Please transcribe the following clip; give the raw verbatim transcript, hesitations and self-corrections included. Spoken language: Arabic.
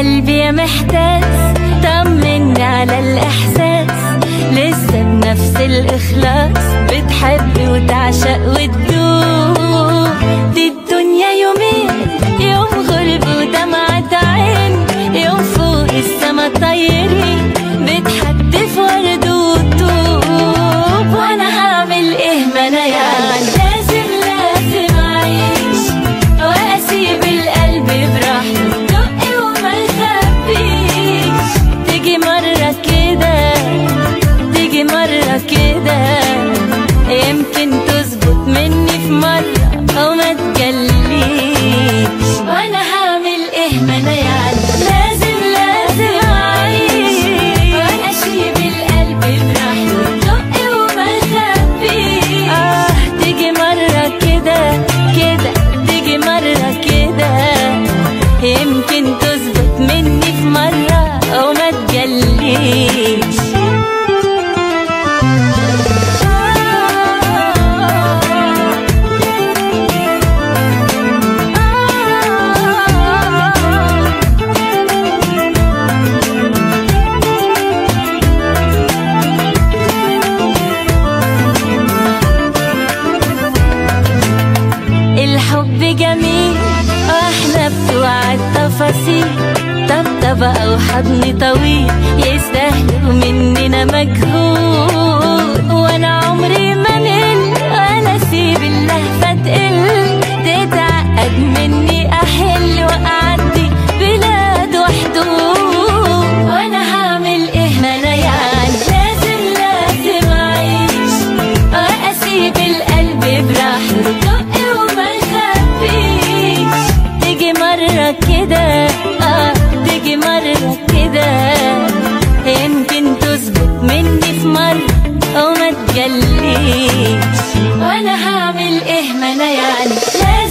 قلبي يا محتاس طمني على الإحساس، لسه بنفس الإخلاص بتحب وتعشق وتدوب. دي الدنيا يومين، يوم غرب ودمعة عين، يوم فوق السما طايرين بتحدف ورد وطوب. وانا هعمل ايه ما انا يعني لازم لازم اعيش واسيب القلب براحته دقي وما يخبيش. تيجي مرة كده تيجي مرة كده يمكن تظبط مني في مرة او ما تجليش. وانا هعمل ايه ما انا يعني لازم لازم اعيش واسيب القلب براحته دقي وما يخبيش. اه تيجي مرة كده كده تيجي مرة كده يمكن تظبط مني في مرة او ما تجليش. الحب جميل واحنا بتوع التفاصيل، طبطبة او حضن طويل يستاهلوا مننا مجهود. وانا عمري ما مل ولا اسيب اللهفة تقل، تتعقد مني احل واعدي بلاد وحدود. وانا هعمل ايه ما انا يعني لازم لازم اعيش واسيب القلب براحته مرة كده اه تيجي مرة كده يمكن تظبط مني في مرة او ما تجليش. وانا هعمل ايه ما انا يعني